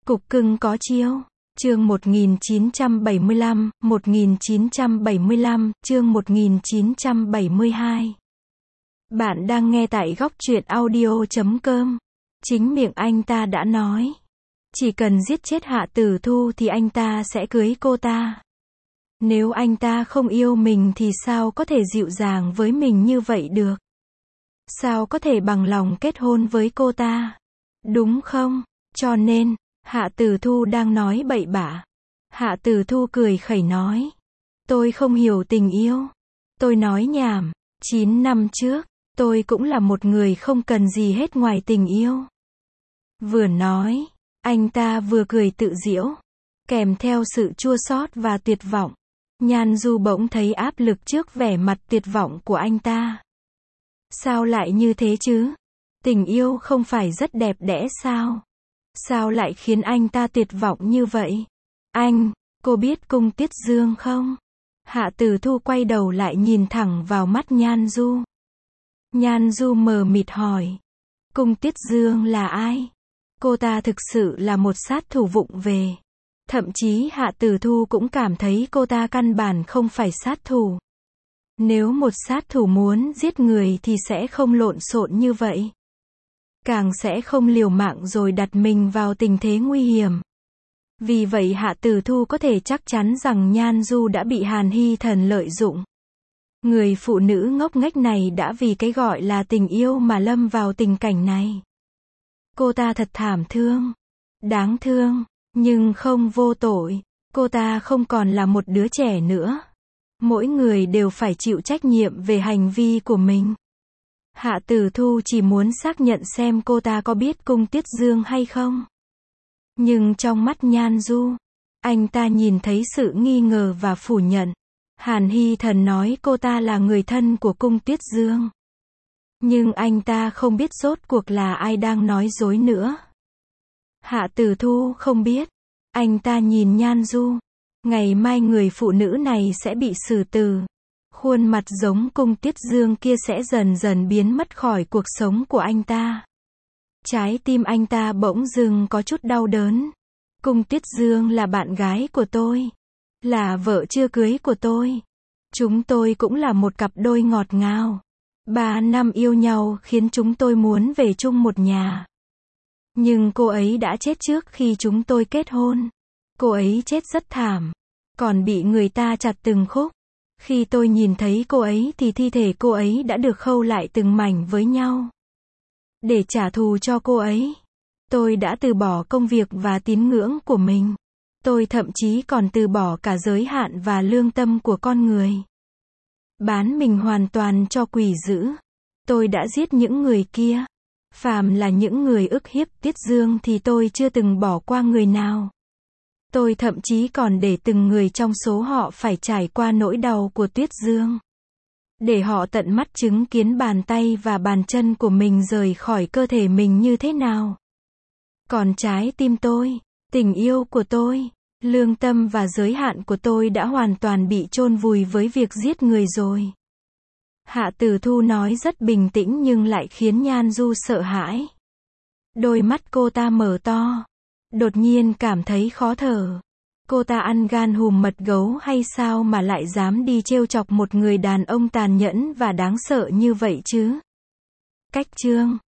Cục cưng có chiêu. Chương 1975, 1975, chương 1972. Bạn đang nghe tại góc truyện audio.com. Chính miệng anh ta đã nói. Chỉ cần giết chết Hạ Tử Thu thì anh ta sẽ cưới cô ta. Nếu anh ta không yêu mình thì sao có thể dịu dàng với mình như vậy được? Sao có thể bằng lòng kết hôn với cô ta? Đúng không? Cho nên, Hạ Tử Thu đang nói bậy bạ. Hạ Tử Thu cười khẩy nói. Tôi không hiểu tình yêu. Tôi nói nhảm. 9 năm trước, tôi cũng là một người không cần gì hết ngoài tình yêu. Vừa nói, anh ta vừa cười tự giễu, kèm theo sự chua xót và tuyệt vọng. Nhan Du bỗng thấy áp lực trước vẻ mặt tuyệt vọng của anh ta. Sao lại như thế chứ? Tình yêu không phải rất đẹp đẽ sao? Sao lại khiến anh ta tuyệt vọng như vậy? Anh, cô biết Cung Tiết Dương không? Hạ Tử Thu quay đầu lại nhìn thẳng vào mắt Nhan Du. Nhan Du mờ mịt hỏi. Cung Tiết Dương là ai? Cô ta thực sự là một sát thủ vụng về. Thậm chí Hạ Tử Thu cũng cảm thấy cô ta căn bản không phải sát thủ. Nếu một sát thủ muốn giết người thì sẽ không lộn xộn như vậy. Càng sẽ không liều mạng rồi đặt mình vào tình thế nguy hiểm. Vì vậy Hạ Tử Thu có thể chắc chắn rằng Nhan Du đã bị Hàn Hy Thần lợi dụng. Người phụ nữ ngốc nghếch này đã vì cái gọi là tình yêu mà lâm vào tình cảnh này. Cô ta thật thảm thương. Đáng thương. Nhưng không vô tội. Cô ta không còn là một đứa trẻ nữa. Mỗi người đều phải chịu trách nhiệm về hành vi của mình. Hạ Tử Thu chỉ muốn xác nhận xem cô ta có biết Cung Tiết Dương hay không. Nhưng trong mắt Nhan Du, anh ta nhìn thấy sự nghi ngờ và phủ nhận. Hàn Hy Thần nói cô ta là người thân của Cung Tiết Dương. Nhưng anh ta không biết rốt cuộc là ai đang nói dối nữa. Hạ Tử Thu không biết. Anh ta nhìn Nhan Du. Ngày mai người phụ nữ này sẽ bị xử tử. Khuôn mặt giống Cung Tiết Dương kia sẽ dần dần biến mất khỏi cuộc sống của anh ta. Trái tim anh ta bỗng dưng có chút đau đớn. Cung Tiết Dương là bạn gái của tôi. Là vợ chưa cưới của tôi. Chúng tôi cũng là một cặp đôi ngọt ngào. 3 năm yêu nhau khiến chúng tôi muốn về chung một nhà. Nhưng cô ấy đã chết trước khi chúng tôi kết hôn. Cô ấy chết rất thảm. Còn bị người ta chặt từng khúc. Khi tôi nhìn thấy cô ấy thì thi thể cô ấy đã được khâu lại từng mảnh với nhau. Để trả thù cho cô ấy, tôi đã từ bỏ công việc và tín ngưỡng của mình. Tôi thậm chí còn từ bỏ cả giới hạn và lương tâm của con người. Bán mình hoàn toàn cho quỷ dữ. Tôi đã giết những người kia. Phàm là những người ức hiếp Tiết Dương thì tôi chưa từng bỏ qua người nào. Tôi thậm chí còn để từng người trong số họ phải trải qua nỗi đau của Tiết Dương. Để họ tận mắt chứng kiến bàn tay và bàn chân của mình rời khỏi cơ thể mình như thế nào. Còn trái tim tôi, tình yêu của tôi, lương tâm và giới hạn của tôi đã hoàn toàn bị chôn vùi với việc giết người rồi. Hạ Tử Thu nói rất bình tĩnh nhưng lại khiến Nhan Du sợ hãi. Đôi mắt cô ta mở to. Đột nhiên cảm thấy khó thở. Cô ta ăn gan hùm mật gấu hay sao mà lại dám đi trêu chọc một người đàn ông tàn nhẫn và đáng sợ như vậy chứ? Cách chương